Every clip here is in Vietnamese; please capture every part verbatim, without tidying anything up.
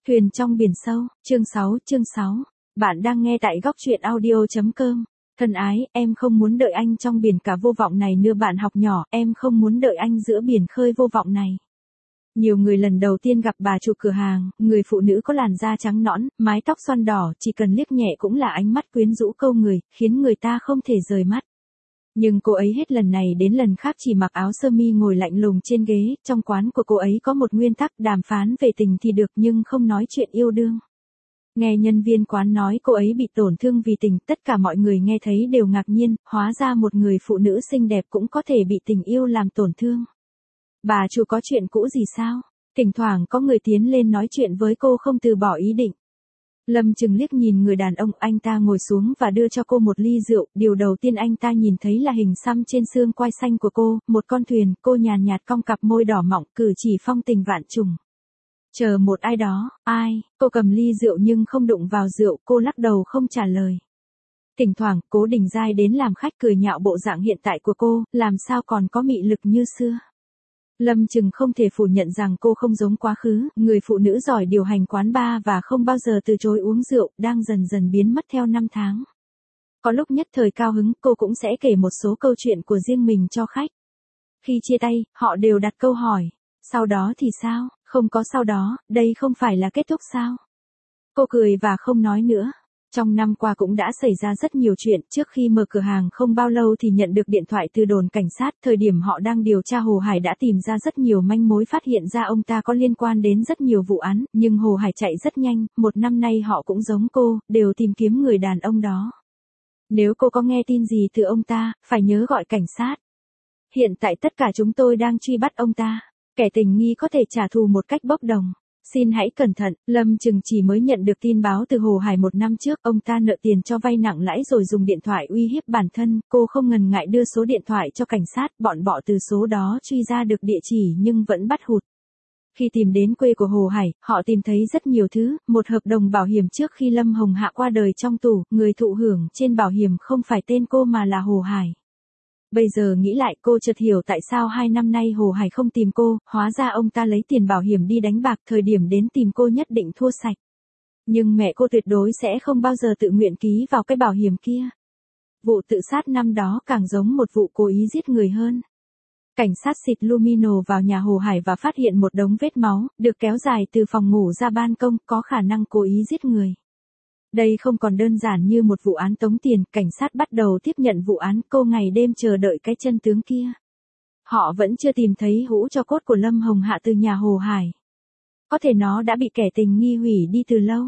Thuyền trong biển sâu, chương sáu, chương sáu. Bạn đang nghe tại góc truyện audio chấm com. Thân ái, em không muốn đợi anh trong biển cả vô vọng này nữa bạn học nhỏ, em không muốn đợi anh giữa biển khơi vô vọng này. Nhiều người lần đầu tiên gặp bà chủ cửa hàng, người phụ nữ có làn da trắng nõn, mái tóc xoăn đỏ, chỉ cần liếc nhẹ cũng là ánh mắt quyến rũ câu người, khiến người ta không thể rời mắt. Nhưng cô ấy hết lần này đến lần khác chỉ mặc áo sơ mi ngồi lạnh lùng trên ghế, trong quán của cô ấy có một nguyên tắc đàm phán về tình thì được nhưng không nói chuyện yêu đương. Nghe nhân viên quán nói cô ấy bị tổn thương vì tình, tất cả mọi người nghe thấy đều ngạc nhiên, hóa ra một người phụ nữ xinh đẹp cũng có thể bị tình yêu làm tổn thương. Bà chủ có chuyện cũ gì sao? Thỉnh thoảng có người tiến lên nói chuyện với cô không từ bỏ ý định. Lâm Trừng liếc nhìn người đàn ông, anh ta ngồi xuống và đưa cho cô một ly rượu, điều đầu tiên anh ta nhìn thấy là hình xăm trên xương quai xanh của cô, một con thuyền, cô nhàn nhạt cong cặp môi đỏ mọng, cử chỉ phong tình vạn trùng. Chờ một ai đó, ai, cô cầm ly rượu nhưng không đụng vào rượu, cô lắc đầu không trả lời. Thỉnh thoảng, Cố Đình Giai đến làm khách cười nhạo bộ dạng hiện tại của cô, làm sao còn có mị lực như xưa. Lâm Trừng không thể phủ nhận rằng cô không giống quá khứ, người phụ nữ giỏi điều hành quán bar và không bao giờ từ chối uống rượu, đang dần dần biến mất theo năm tháng. Có lúc nhất thời cao hứng, cô cũng sẽ kể một số câu chuyện của riêng mình cho khách. Khi chia tay, họ đều đặt câu hỏi, sau đó thì sao, không có sau đó, đây không phải là kết thúc sao? Cô cười và không nói nữa. Trong năm qua cũng đã xảy ra rất nhiều chuyện, trước khi mở cửa hàng không bao lâu thì nhận được điện thoại từ đồn cảnh sát, thời điểm họ đang điều tra Hồ Hải đã tìm ra rất nhiều manh mối, phát hiện ra ông ta có liên quan đến rất nhiều vụ án, nhưng Hồ Hải chạy rất nhanh, một năm nay họ cũng giống cô, đều tìm kiếm người đàn ông đó. Nếu cô có nghe tin gì từ ông ta, phải nhớ gọi cảnh sát. Hiện tại tất cả chúng tôi đang truy bắt ông ta, kẻ tình nghi có thể trả thù một cách bốc đồng. Xin hãy cẩn thận, Lâm Trừng chỉ mới nhận được tin báo từ Hồ Hải một năm trước, ông ta nợ tiền cho vay nặng lãi rồi dùng điện thoại uy hiếp bản thân, cô không ngần ngại đưa số điện thoại cho cảnh sát, bọn bọ từ số đó truy ra được địa chỉ nhưng vẫn bắt hụt. Khi tìm đến quê của Hồ Hải, họ tìm thấy rất nhiều thứ, một hợp đồng bảo hiểm trước khi Lâm Hồng Hạ qua đời trong tù, người thụ hưởng trên bảo hiểm không phải tên cô mà là Hồ Hải. Bây giờ nghĩ lại cô chợt hiểu tại sao hai năm nay Hồ Hải không tìm cô, hóa ra ông ta lấy tiền bảo hiểm đi đánh bạc, thời điểm đến tìm cô nhất định thua sạch. Nhưng mẹ cô tuyệt đối sẽ không bao giờ tự nguyện ký vào cái bảo hiểm kia. Vụ tự sát năm đó càng giống một vụ cố ý giết người hơn. Cảnh sát xịt Lumino vào nhà Hồ Hải và phát hiện một đống vết máu, được kéo dài từ phòng ngủ ra ban công, có khả năng cố ý giết người. Đây không còn đơn giản như một vụ án tống tiền, cảnh sát bắt đầu tiếp nhận vụ án, cô ngày đêm chờ đợi cái chân tướng kia. Họ vẫn chưa tìm thấy hũ tro cốt của Lâm Hồng Hạ từ nhà Hồ Hải. Có thể nó đã bị kẻ tình nghi hủy đi từ lâu.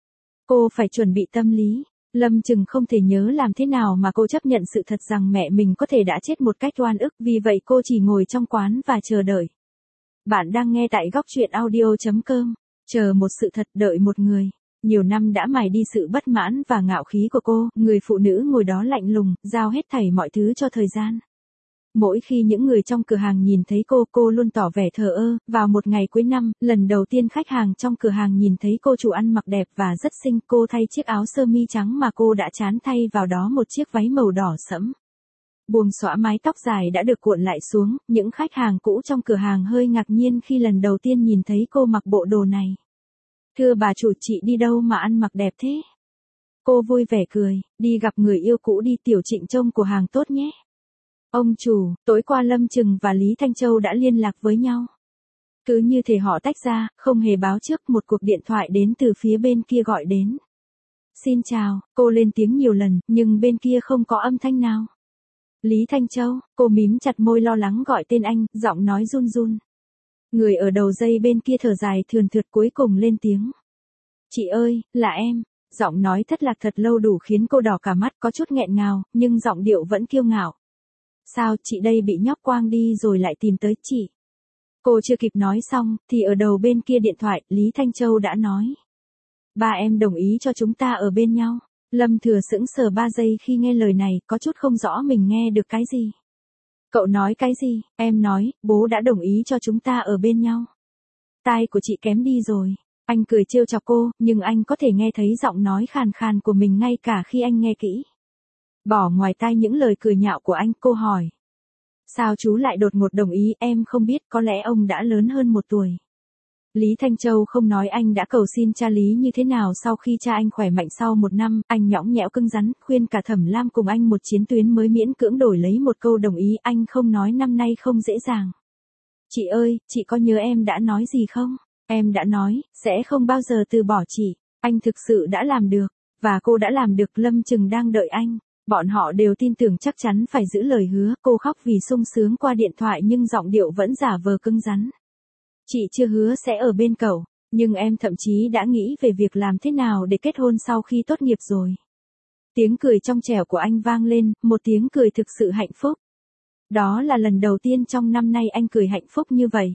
Cô phải chuẩn bị tâm lý. Lâm Trừng không thể nhớ làm thế nào mà cô chấp nhận sự thật rằng mẹ mình có thể đã chết một cách oan ức, vì vậy cô chỉ ngồi trong quán và chờ đợi. Bạn đang nghe tại góc truyện audio chấm com. Chờ một sự thật, đợi một người. Nhiều năm đã mài đi sự bất mãn và ngạo khí của cô, người phụ nữ ngồi đó lạnh lùng, giao hết thảy mọi thứ cho thời gian. Mỗi khi những người trong cửa hàng nhìn thấy cô, cô luôn tỏ vẻ thờ ơ. Vào một ngày cuối năm, lần đầu tiên khách hàng trong cửa hàng nhìn thấy cô chủ ăn mặc đẹp và rất xinh, cô thay chiếc áo sơ mi trắng mà cô đã chán thay vào đó một chiếc váy màu đỏ sẫm. Buông xõa mái tóc dài đã được cuộn lại xuống, những khách hàng cũ trong cửa hàng hơi ngạc nhiên khi lần đầu tiên nhìn thấy cô mặc bộ đồ này. Thưa bà chủ, chị đi đâu mà ăn mặc đẹp thế? Cô vui vẻ cười, đi gặp người yêu cũ đi, Tiểu Trịnh trông của hàng tốt nhé. Ông chủ, tối qua Lâm Trừng và Lý Thanh Châu đã liên lạc với nhau. Cứ như thể họ tách ra, không hề báo trước, một cuộc điện thoại đến từ phía bên kia gọi đến. Xin chào, cô lên tiếng nhiều lần, nhưng bên kia không có âm thanh nào. Lý Thanh Châu, cô mím chặt môi lo lắng gọi tên anh, giọng nói run run. Người ở đầu dây bên kia thở dài thườn thượt cuối cùng lên tiếng. Chị ơi, là em. Giọng nói thất lạc thật lâu đủ khiến cô đỏ cả mắt, có chút nghẹn ngào, nhưng giọng điệu vẫn kiêu ngạo. Sao, chị đây bị nhóc quang đi rồi lại tìm tới chị? Cô chưa kịp nói xong, thì ở đầu bên kia điện thoại, Lý Thanh Châu đã nói. Ba em đồng ý cho chúng ta ở bên nhau. Lâm Thừa sững sờ ba giây khi nghe lời này, có chút không rõ mình nghe được cái gì. Cậu nói cái gì? Em nói, bố đã đồng ý cho chúng ta ở bên nhau. Tai của chị kém đi rồi. Anh cười trêu chọc cô, nhưng anh có thể nghe thấy giọng nói khàn khàn của mình ngay cả khi anh nghe kỹ. Bỏ ngoài tai những lời cười nhạo của anh, cô hỏi. Sao chú lại đột ngột đồng ý, em không biết, có lẽ ông đã lớn hơn một tuổi. Lý Thanh Châu không nói anh đã cầu xin cha Lý như thế nào sau khi cha anh khỏe mạnh sau một năm, anh nhõng nhẽo cứng rắn, khuyên cả Thẩm Lam cùng anh một chiến tuyến mới miễn cưỡng đổi lấy một câu đồng ý, anh không nói năm nay không dễ dàng. Chị ơi, chị có nhớ em đã nói gì không? Em đã nói, sẽ không bao giờ từ bỏ chị, anh thực sự đã làm được, và cô đã làm được, Lâm Trừng đang đợi anh. Bọn họ đều tin tưởng chắc chắn phải giữ lời hứa, cô khóc vì sung sướng qua điện thoại nhưng giọng điệu vẫn giả vờ cứng rắn. Chị chưa hứa sẽ ở bên cậu, nhưng em thậm chí đã nghĩ về việc làm thế nào để kết hôn sau khi tốt nghiệp rồi. Tiếng cười trong trẻo của anh vang lên, một tiếng cười thực sự hạnh phúc. Đó là lần đầu tiên trong năm nay anh cười hạnh phúc như vậy.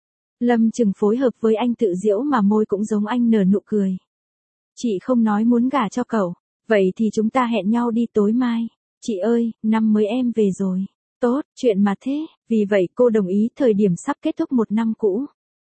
Lâm Trừng phối hợp với anh tự giễu mà môi cũng giống anh nở nụ cười. Chị không nói muốn gả cho cậu, vậy thì chúng ta hẹn nhau đi tối mai. Chị ơi, năm mới em về rồi. Tốt, chuyện mà thế, vì vậy cô đồng ý thời điểm sắp kết thúc một năm cũ.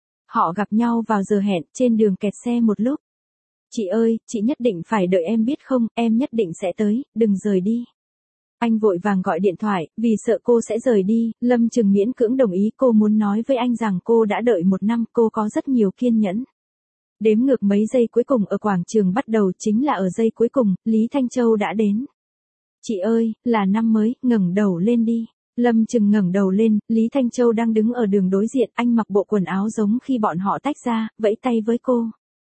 Họ gặp nhau vào giờ hẹn, trên đường kẹt xe một lúc. Chị ơi, chị nhất định phải đợi em biết không, em nhất định sẽ tới, đừng rời đi. Anh vội vàng gọi điện thoại, vì sợ cô sẽ rời đi, Lâm Trừng miễn cưỡng đồng ý, cô muốn nói với anh rằng cô đã đợi một năm, cô có rất nhiều kiên nhẫn. Đếm ngược mấy giây cuối cùng ở quảng trường bắt đầu, chính là ở giây cuối cùng, Lý Thanh Châu đã đến. Chị ơi, là năm mới, ngẩng đầu lên đi. Lâm Trừng ngẩng đầu lên, Lý Thanh Châu đang đứng ở đường đối diện, anh mặc bộ quần áo giống khi bọn họ tách ra, vẫy tay với cô.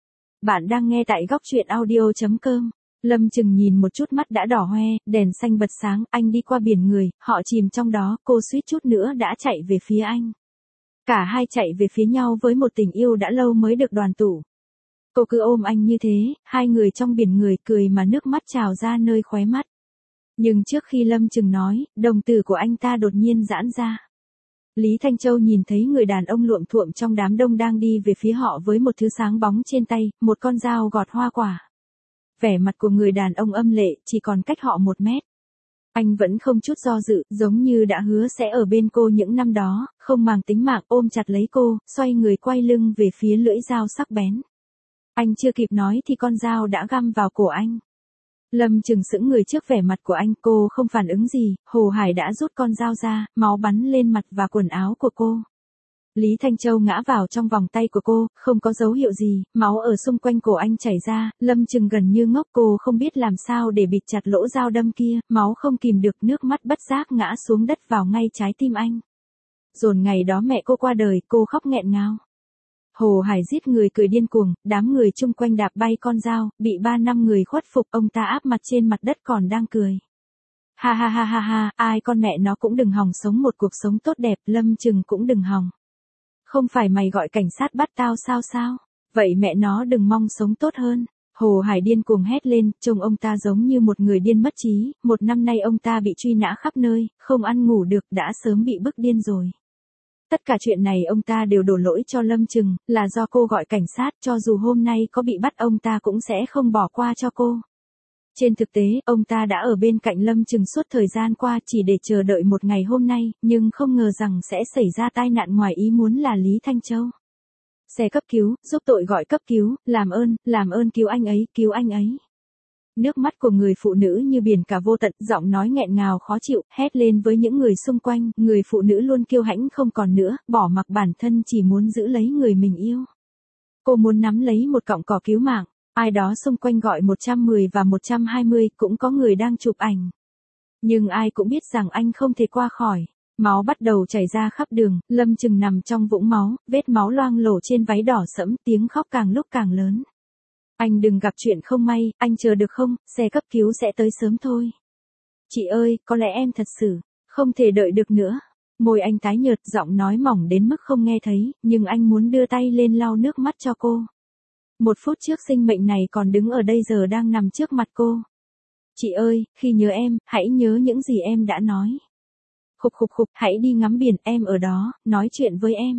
Bạn đang nghe tại góc truyện audio chấm com. Lâm Trừng nhìn một chút mắt đã đỏ hoe, đèn xanh bật sáng, anh đi qua biển người, họ chìm trong đó, cô suýt chút nữa đã chạy về phía anh. Cả hai chạy về phía nhau với một tình yêu đã lâu mới được đoàn tụ. Cô cứ ôm anh như thế, hai người trong biển người cười mà nước mắt trào ra nơi khóe mắt. Nhưng trước khi Lâm Trừng nói, đồng tử của anh ta đột nhiên giãn ra. Lý Thanh Châu nhìn thấy người đàn ông luộm thuộm trong đám đông đang đi về phía họ với một thứ sáng bóng trên tay, một con dao gọt hoa quả. Vẻ mặt của người đàn ông âm lệ, chỉ còn cách họ một mét. Anh vẫn không chút do dự, giống như đã hứa sẽ ở bên cô những năm đó, không màng tính mạng, ôm chặt lấy cô, xoay người quay lưng về phía lưỡi dao sắc bén. Anh chưa kịp nói thì con dao đã găm vào cổ anh. Lâm Trừng sững người trước vẻ mặt của anh, cô không phản ứng gì, Hồ Hải đã rút con dao ra, máu bắn lên mặt và quần áo của cô. Lý Thanh Châu ngã vào trong vòng tay của cô, không có dấu hiệu gì, máu ở xung quanh cổ anh chảy ra, Lâm Trừng gần như ngốc, cô không biết làm sao để bịt chặt lỗ dao đâm kia, máu không kìm được, nước mắt bất giác ngã xuống đất vào ngay trái tim anh. Dồn ngày đó mẹ cô qua đời, cô khóc nghẹn ngào. Hồ Hải giết người cười điên cuồng, đám người chung quanh đạp bay con dao, bị ba năm người khuất phục, ông ta áp mặt trên mặt đất còn đang cười. Ha ha ha ha ha, ai con mẹ nó cũng đừng hòng sống một cuộc sống tốt đẹp, Lâm Trừng cũng đừng hòng. Không phải mày gọi cảnh sát bắt tao sao sao? Vậy mẹ nó đừng mong sống tốt hơn. Hồ Hải điên cuồng hét lên, trông ông ta giống như một người điên mất trí, một năm nay ông ta bị truy nã khắp nơi, không ăn ngủ được, đã sớm bị bức điên rồi. Tất cả chuyện này ông ta đều đổ lỗi cho Lâm Trừng, là do cô gọi cảnh sát, cho dù hôm nay có bị bắt ông ta cũng sẽ không bỏ qua cho cô. Trên thực tế, ông ta đã ở bên cạnh Lâm Trừng suốt thời gian qua chỉ để chờ đợi một ngày hôm nay, nhưng không ngờ rằng sẽ xảy ra tai nạn ngoài ý muốn là Lý Thanh Châu. Xe cấp cứu, giúp tội gọi cấp cứu, làm ơn, làm ơn cứu anh ấy, cứu anh ấy. Nước mắt của người phụ nữ như biển cả vô tận, giọng nói nghẹn ngào khó chịu, hét lên với những người xung quanh, người phụ nữ luôn kiêu hãnh không còn nữa, bỏ mặc bản thân chỉ muốn giữ lấy người mình yêu. Cô muốn nắm lấy một cọng cỏ cứu mạng, ai đó xung quanh gọi một trăm mười và một trăm hai mươi, cũng có người đang chụp ảnh. Nhưng ai cũng biết rằng anh không thể qua khỏi. Máu bắt đầu chảy ra khắp đường, Lâm Trừng nằm trong vũng máu, vết máu loang lổ trên váy đỏ sẫm, tiếng khóc càng lúc càng lớn. Anh đừng gặp chuyện không may, anh chờ được không, xe cấp cứu sẽ tới sớm thôi. Chị ơi, có lẽ em thật sự không thể đợi được nữa. Môi anh tái nhợt, giọng nói mỏng đến mức không nghe thấy, nhưng anh muốn đưa tay lên lau nước mắt cho cô. Một phút trước sinh mệnh này còn đứng ở đây giờ đang nằm trước mặt cô. Chị ơi, khi nhớ em, hãy nhớ những gì em đã nói. Khục khục khục, hãy đi ngắm biển, em ở đó, nói chuyện với em.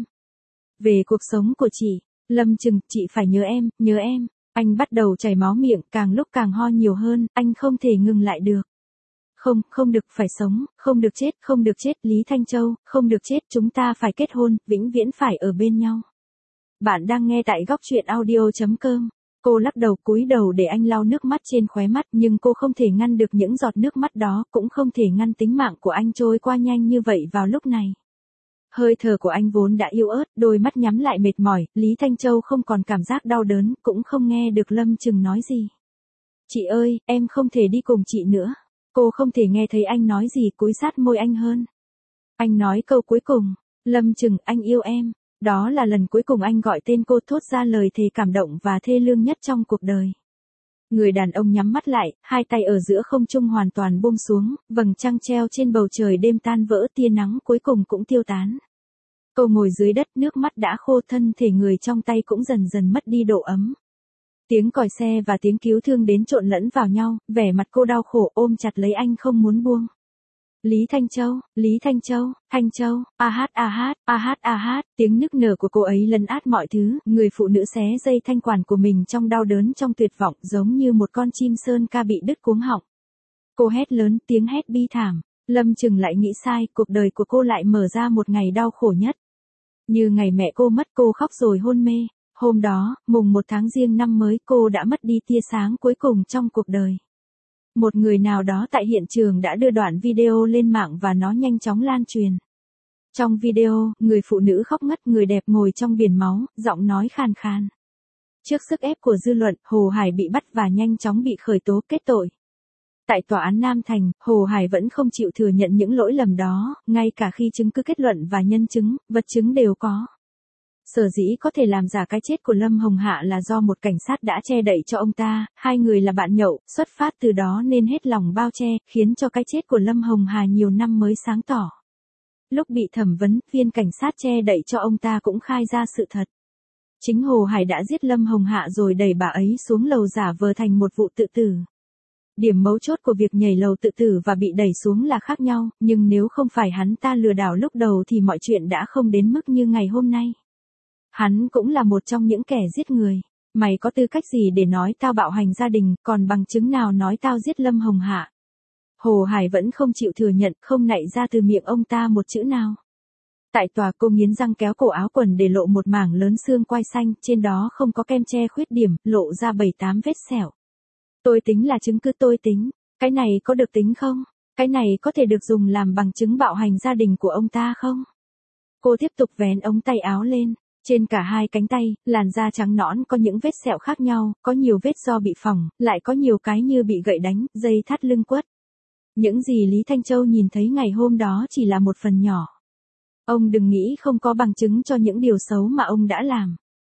Về cuộc sống của chị, Lâm Trừng, chị phải nhớ em, nhớ em. Anh bắt đầu chảy máu miệng, càng lúc càng ho nhiều hơn, anh không thể ngừng lại được. Không, không được, phải sống, không được chết, không được chết, Lý Thanh Châu, không được chết, chúng ta phải kết hôn, vĩnh viễn phải ở bên nhau. Bạn đang nghe tại góc truyện audio chấm com. Cô lắc đầu cúi đầu để anh lau nước mắt trên khóe mắt, nhưng cô không thể ngăn được những giọt nước mắt đó, cũng không thể ngăn tính mạng của anh trôi qua nhanh như vậy vào lúc này. Hơi thở của anh vốn đã yếu ớt, đôi mắt nhắm lại mệt mỏi, Lý Thanh Châu không còn cảm giác đau đớn, cũng không nghe được Lâm Trừng nói gì. Chị ơi, em không thể đi cùng chị nữa. Cô không thể nghe thấy anh nói gì, cúi sát môi anh hơn. Anh nói câu cuối cùng, Lâm Trừng, anh yêu em. Đó là lần cuối cùng anh gọi tên cô, thốt ra lời thề cảm động và thê lương nhất trong cuộc đời. Người đàn ông nhắm mắt lại, hai tay ở giữa không trung hoàn toàn buông xuống, vầng trăng treo trên bầu trời đêm tan vỡ, tia nắng cuối cùng cũng tiêu tán. Cô ngồi dưới đất, nước mắt đã khô, thân thể người trong tay cũng dần dần mất đi độ ấm. Tiếng còi xe và tiếng cứu thương đến trộn lẫn vào nhau, vẻ mặt cô đau khổ ôm chặt lấy anh không muốn buông. Lý Thanh Châu, Lý Thanh Châu, Thanh Châu, a hát a hát, a hát a hát, tiếng nức nở của cô ấy lấn át mọi thứ, người phụ nữ xé dây thanh quản của mình trong đau đớn, trong tuyệt vọng, giống như một con chim sơn ca bị đứt cuống họng. Cô hét lớn, tiếng hét bi thảm. Lâm Trừng lại nghĩ sai, cuộc đời của cô lại mở ra một ngày đau khổ nhất. Như ngày mẹ cô mất, cô khóc rồi hôn mê. Hôm đó, mùng một tháng Giêng năm mới, cô đã mất đi tia sáng cuối cùng trong cuộc đời. Một người nào đó tại hiện trường đã đưa đoạn video lên mạng và nó nhanh chóng lan truyền. Trong video, người phụ nữ khóc ngất, người đẹp ngồi trong biển máu, giọng nói khàn khàn. Trước sức ép của dư luận, Hồ Hải bị bắt và nhanh chóng bị khởi tố kết tội. Tại tòa án Nam Thành, Hồ Hải vẫn không chịu thừa nhận những lỗi lầm đó, ngay cả khi chứng cứ kết luận và nhân chứng, vật chứng đều có. Sở dĩ có thể làm giả cái chết của Lâm Hồng Hạ là do một cảnh sát đã che đậy cho ông ta, hai người là bạn nhậu, xuất phát từ đó nên hết lòng bao che, khiến cho cái chết của Lâm Hồng Hà nhiều năm mới sáng tỏ. Lúc bị thẩm vấn, viên cảnh sát che đậy cho ông ta cũng khai ra sự thật. Chính Hồ Hải đã giết Lâm Hồng Hạ rồi đẩy bà ấy xuống lầu giả vờ thành một vụ tự tử. Điểm mấu chốt của việc nhảy lầu tự tử và bị đẩy xuống là khác nhau, nhưng nếu không phải hắn ta lừa đảo lúc đầu thì mọi chuyện đã không đến mức như ngày hôm nay. Hắn cũng là một trong những kẻ giết người. Mày có tư cách gì để nói tao bạo hành gia đình, còn bằng chứng nào nói tao giết Lâm Hồng Hạ? Hồ Hải vẫn không chịu thừa nhận, không nảy ra từ miệng ông ta một chữ nào. Tại tòa, cô nghiến răng kéo cổ áo quần để lộ một mảng lớn xương quai xanh, trên đó không có kem che khuyết điểm, lộ ra bảy tám vết sẹo. Tôi tính là chứng cứ, tôi tính. Cái này có được tính không? Cái này có thể được dùng làm bằng chứng bạo hành gia đình của ông ta không? Cô tiếp tục vén ống tay áo lên. Trên cả hai cánh tay, làn da trắng nõn có những vết sẹo khác nhau, có nhiều vết do bị phỏng, lại có nhiều cái như bị gậy đánh, dây thắt lưng quất. Những gì Lý Thanh Châu nhìn thấy ngày hôm đó chỉ là một phần nhỏ. Ông đừng nghĩ không có bằng chứng cho những điều xấu mà ông đã làm.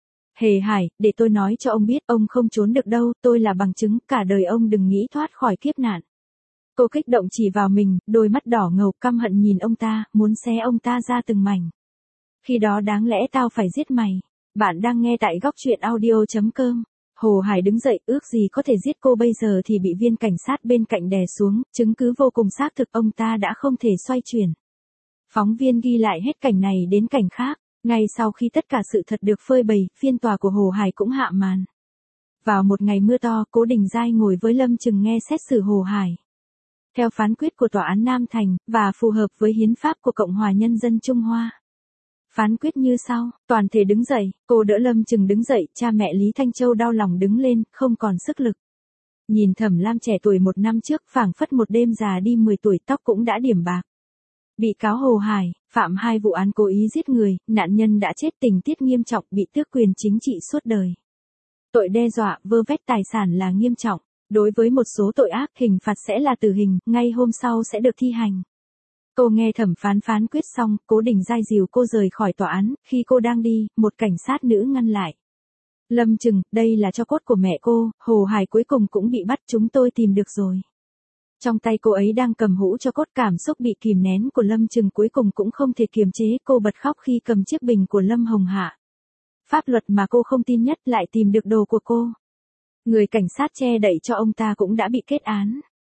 Hề Hải, để tôi nói cho ông biết, ông không trốn được đâu, tôi là bằng chứng, cả đời ông đừng nghĩ thoát khỏi kiếp nạn. Cô kích động chỉ vào mình, đôi mắt đỏ ngầu căm hận nhìn ông ta, muốn xé ông ta ra từng mảnh. Khi đó đáng lẽ tao phải giết mày. Bạn đang nghe tại góc truyện audio chấm com. Hồ Hải đứng dậy, ước gì có thể giết cô bây giờ thì bị viên cảnh sát bên cạnh đè xuống, chứng cứ vô cùng xác thực, ông ta đã không thể xoay chuyển. Phóng viên ghi lại hết cảnh này đến cảnh khác. Ngay sau khi tất cả sự thật được phơi bày, phiên tòa của Hồ Hải cũng hạ màn. Vào một ngày mưa to, Cố Đình Giai ngồi với Lâm Trừng nghe xét xử Hồ Hải. Theo phán quyết của tòa án Nam Thành, và phù hợp với hiến pháp của Cộng hòa Nhân dân Trung Hoa. Phán quyết như sau, toàn thể đứng dậy, cô đỡ Lâm Trừng đứng dậy, cha mẹ Lý Thanh Châu đau lòng đứng lên, không còn sức lực. Nhìn Thẩm Lam trẻ tuổi một năm trước, phảng phất một đêm già đi mười tuổi, tóc cũng đã điểm bạc. Bị cáo Hồ Hải, phạm hai vụ án cố ý giết người, nạn nhân đã chết, tình tiết nghiêm trọng, bị tước quyền chính trị suốt đời. Tội đe dọa, vơ vét tài sản là nghiêm trọng. Đối với một số tội ác, hình phạt sẽ là tử hình, ngay hôm sau sẽ được thi hành. Cô nghe thẩm phán phán quyết xong, Cố Đình Giai dìu cô rời khỏi tòa án, khi cô đang đi, một cảnh sát nữ ngăn lại. Lâm Trừng, đây là tro cốt của mẹ cô, Hồ Hải cuối cùng cũng bị bắt, chúng tôi tìm được rồi. Trong tay cô ấy đang cầm hũ tro cốt, cảm xúc bị kìm nén của Lâm Trừng cuối cùng cũng không thể kiềm chế, cô bật khóc khi cầm chiếc bình của Lâm Hồng Hạ. Pháp luật mà cô không tin nhất lại tìm được đồ của cô. Người cảnh sát che đậy cho ông ta cũng đã bị kết án.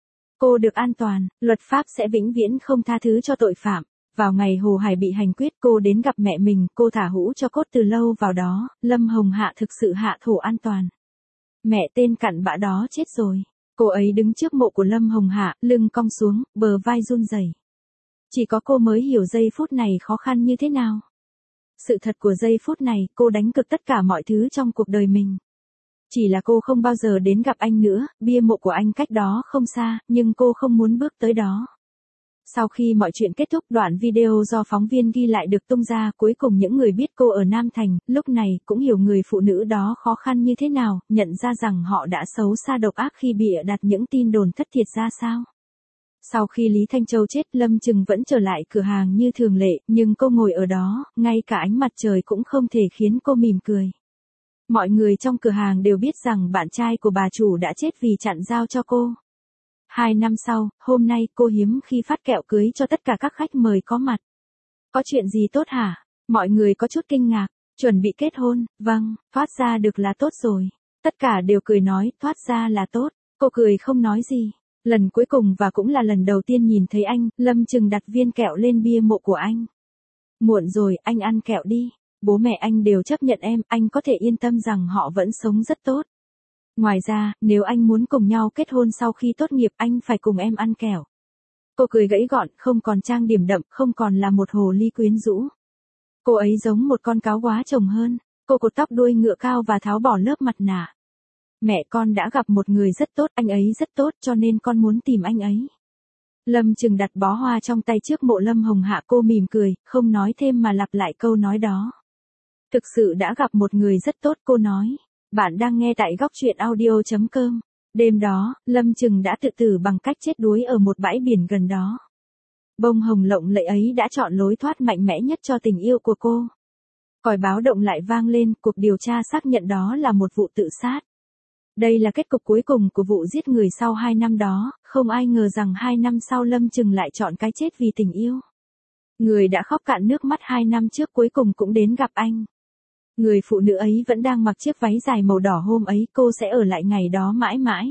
Cô được an toàn, luật pháp sẽ vĩnh viễn không tha thứ cho tội phạm. Vào ngày Hồ Hải bị hành quyết, cô đến gặp mẹ mình, cô thả hũ tro cốt từ lâu vào đó, Lâm Hồng Hạ thực sự hạ thổ an toàn. Mẹ tên cặn bã đó chết rồi. Cô ấy đứng trước mộ của Lâm Hồng Hạ, lưng cong xuống, bờ vai run rẩy. Chỉ có cô mới hiểu giây phút này khó khăn như thế nào. Sự thật của giây phút này, cô đánh cược tất cả mọi thứ trong cuộc đời mình. Chỉ là cô không bao giờ đến gặp anh nữa, bia mộ của anh cách đó không xa, nhưng cô không muốn bước tới đó. Sau khi mọi chuyện kết thúc, đoạn video do phóng viên ghi lại được tung ra, cuối cùng những người biết cô ở Nam Thành, lúc này cũng hiểu người phụ nữ đó khó khăn như thế nào, nhận ra rằng họ đã xấu xa độc ác khi bịa đặt những tin đồn thất thiệt ra sao. Sau khi Lý Thanh Châu chết, Lâm Trừng vẫn trở lại cửa hàng như thường lệ, nhưng cô ngồi ở đó, ngay cả ánh mặt trời cũng không thể khiến cô mỉm cười. Mọi người trong cửa hàng đều biết rằng bạn trai của bà chủ đã chết vì chặn giao cho cô. Hai năm sau, hôm nay cô hiếm khi phát kẹo cưới cho tất cả các khách mời có mặt. Có chuyện gì tốt hả? Mọi người có chút kinh ngạc. Chuẩn bị kết hôn, vâng, thoát ra được là tốt rồi. Tất cả đều cười nói, thoát ra là tốt. Cô cười không nói gì. Lần cuối cùng và cũng là lần đầu tiên nhìn thấy anh, Lâm Trừng đặt viên kẹo lên bia mộ của anh. Muộn rồi, anh ăn kẹo đi. Bố mẹ anh đều chấp nhận em, anh có thể yên tâm rằng họ vẫn sống rất tốt. Ngoài ra, nếu anh muốn cùng nhau kết hôn sau khi tốt nghiệp, anh phải cùng em ăn kẹo. Cô cười gãy gọn, không còn trang điểm đậm, không còn là một hồ ly quyến rũ. Cô ấy giống một con cáo quá chồng hơn. Cô cột tóc đuôi ngựa cao và tháo bỏ lớp mặt nạ. Mẹ con đã gặp một người rất tốt, anh ấy rất tốt, cho nên con muốn tìm anh ấy. Lâm Trừng đặt bó hoa trong tay trước mộ Lâm Hồng Hạ, cô mỉm cười, không nói thêm mà lặp lại câu nói đó. Thực sự đã gặp một người rất tốt, cô nói. Bạn đang nghe tại góc truyện audio chấm com. Đêm đó, Lâm Trừng đã tự tử bằng cách chết đuối ở một bãi biển gần đó. Bông hồng lộng lẫy ấy đã chọn lối thoát mạnh mẽ nhất cho tình yêu của cô. Còi báo động lại vang lên, cuộc điều tra xác nhận đó là một vụ tự sát. Đây là kết cục cuối cùng của vụ giết người sau hai năm đó, không ai ngờ rằng hai năm sau Lâm Trừng lại chọn cái chết vì tình yêu. Người đã khóc cạn nước mắt hai năm trước cuối cùng cũng đến gặp anh. Người phụ nữ ấy vẫn đang mặc chiếc váy dài màu đỏ, hôm ấy cô sẽ ở lại ngày đó mãi mãi.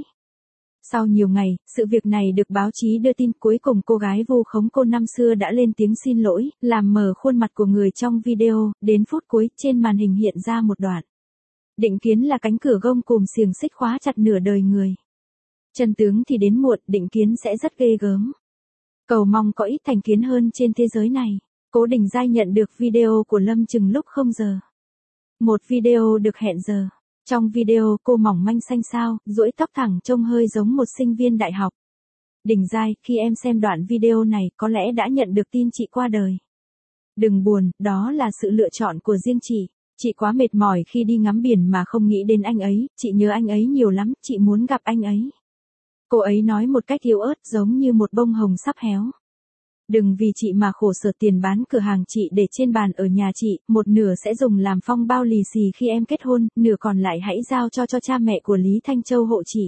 Sau nhiều ngày, sự việc này được báo chí đưa tin, cuối cùng cô gái vu khống cô năm xưa đã lên tiếng xin lỗi, làm mờ khuôn mặt của người trong video, đến phút cuối, trên màn hình hiện ra một đoạn. Định kiến là cánh cửa gông cùm xiềng xích khóa chặt nửa đời người. Chân tướng thì đến muộn, định kiến sẽ rất ghê gớm. Cầu mong có ít thành kiến hơn trên thế giới này. Cố Đình Giai nhận được video của Lâm Trừng lúc không giờ. Một video được hẹn giờ. Trong video cô mỏng manh xanh xao, duỗi tóc thẳng trông hơi giống một sinh viên đại học. Đình Giai, khi em xem đoạn video này có lẽ đã nhận được tin chị qua đời. Đừng buồn, đó là sự lựa chọn của riêng chị. Chị quá mệt mỏi khi đi ngắm biển mà không nghĩ đến anh ấy, chị nhớ anh ấy nhiều lắm, chị muốn gặp anh ấy. Cô ấy nói một cách yếu ớt giống như một bông hồng sắp héo. Đừng vì chị mà khổ sở, tiền bán cửa hàng chị để trên bàn ở nhà chị, một nửa sẽ dùng làm phong bao lì xì khi em kết hôn, nửa còn lại hãy giao cho cho cha mẹ của Lý Thanh Châu hộ chị.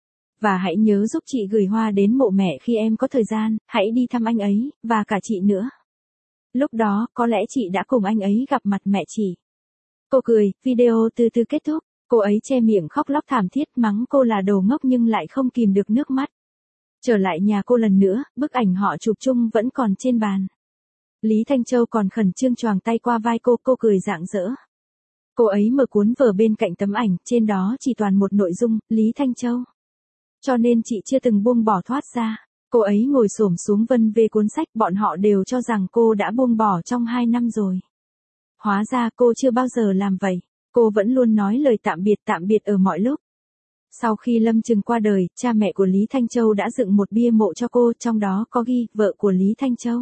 Và hãy nhớ giúp chị gửi hoa đến mộ mẹ khi em có thời gian, hãy đi thăm anh ấy, và cả chị nữa. Lúc đó, có lẽ chị đã cùng anh ấy gặp mặt mẹ chị. Cô cười, video từ từ kết thúc, cô ấy che miệng khóc lóc thảm thiết, mắng cô là đồ ngốc nhưng lại không kìm được nước mắt. Trở lại nhà cô lần nữa, bức ảnh họ chụp chung vẫn còn trên bàn. Lý Thanh Châu còn khẩn trương choàng tay qua vai cô, cô cười rạng rỡ. Cô ấy mở cuốn vở bên cạnh tấm ảnh, trên đó chỉ toàn một nội dung, Lý Thanh Châu. Cho nên chị chưa từng buông bỏ thoát ra. Cô ấy ngồi xổm xuống vân về cuốn sách, bọn họ đều cho rằng cô đã buông bỏ trong hai năm rồi. Hóa ra cô chưa bao giờ làm vậy, cô vẫn luôn nói lời tạm biệt tạm biệt ở mọi lúc. Sau khi Lâm Trừng qua đời, cha mẹ của Lý Thanh Châu đã dựng một bia mộ cho cô, trong đó có ghi, vợ của Lý Thanh Châu.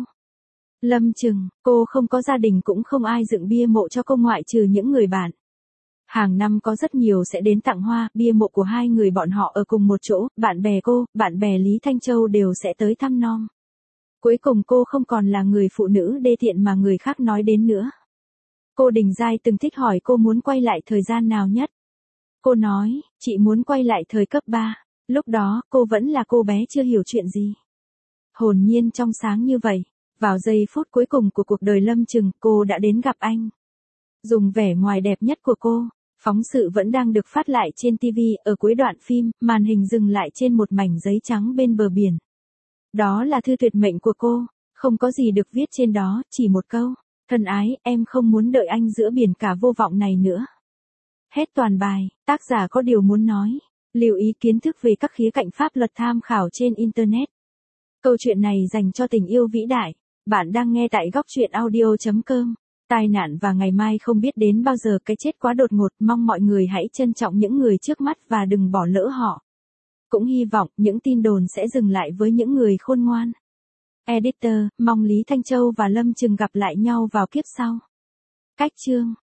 Lâm Trừng, cô không có gia đình cũng không ai dựng bia mộ cho cô ngoại trừ những người bạn. Hàng năm có rất nhiều sẽ đến tặng hoa, bia mộ của hai người bọn họ ở cùng một chỗ, bạn bè cô, bạn bè Lý Thanh Châu đều sẽ tới thăm nom. Cuối cùng cô không còn là người phụ nữ đê tiện mà người khác nói đến nữa. Cô Đình Giai từng thích hỏi cô muốn quay lại thời gian nào nhất. Cô nói, chị muốn quay lại thời cấp ba. Lúc đó, cô vẫn là cô bé chưa hiểu chuyện gì. Hồn nhiên trong sáng như vậy. Vào giây phút cuối cùng của cuộc đời Lâm Trừng, cô đã đến gặp anh. Dùng vẻ ngoài đẹp nhất của cô, phóng sự vẫn đang được phát lại trên ti vi, ở cuối đoạn phim, màn hình dừng lại trên một mảnh giấy trắng bên bờ biển. Đó là thư tuyệt mệnh của cô, không có gì được viết trên đó, chỉ một câu. Thân ái, em không muốn đợi anh giữa biển cả vô vọng này nữa. Hết toàn bài, tác giả có điều muốn nói. Lưu ý kiến thức về các khía cạnh pháp luật tham khảo trên Internet. Câu chuyện này dành cho tình yêu vĩ đại. Bạn đang nghe tại góc truyện audio chấm com. Tai nạn và ngày mai không biết đến bao giờ, cái chết quá đột ngột, mong mọi người hãy trân trọng những người trước mắt và đừng bỏ lỡ họ. Cũng hy vọng những tin đồn sẽ dừng lại với những người khôn ngoan. Editor, mong Lý Thanh Châu và Lâm Trừng gặp lại nhau vào kiếp sau. Cách chương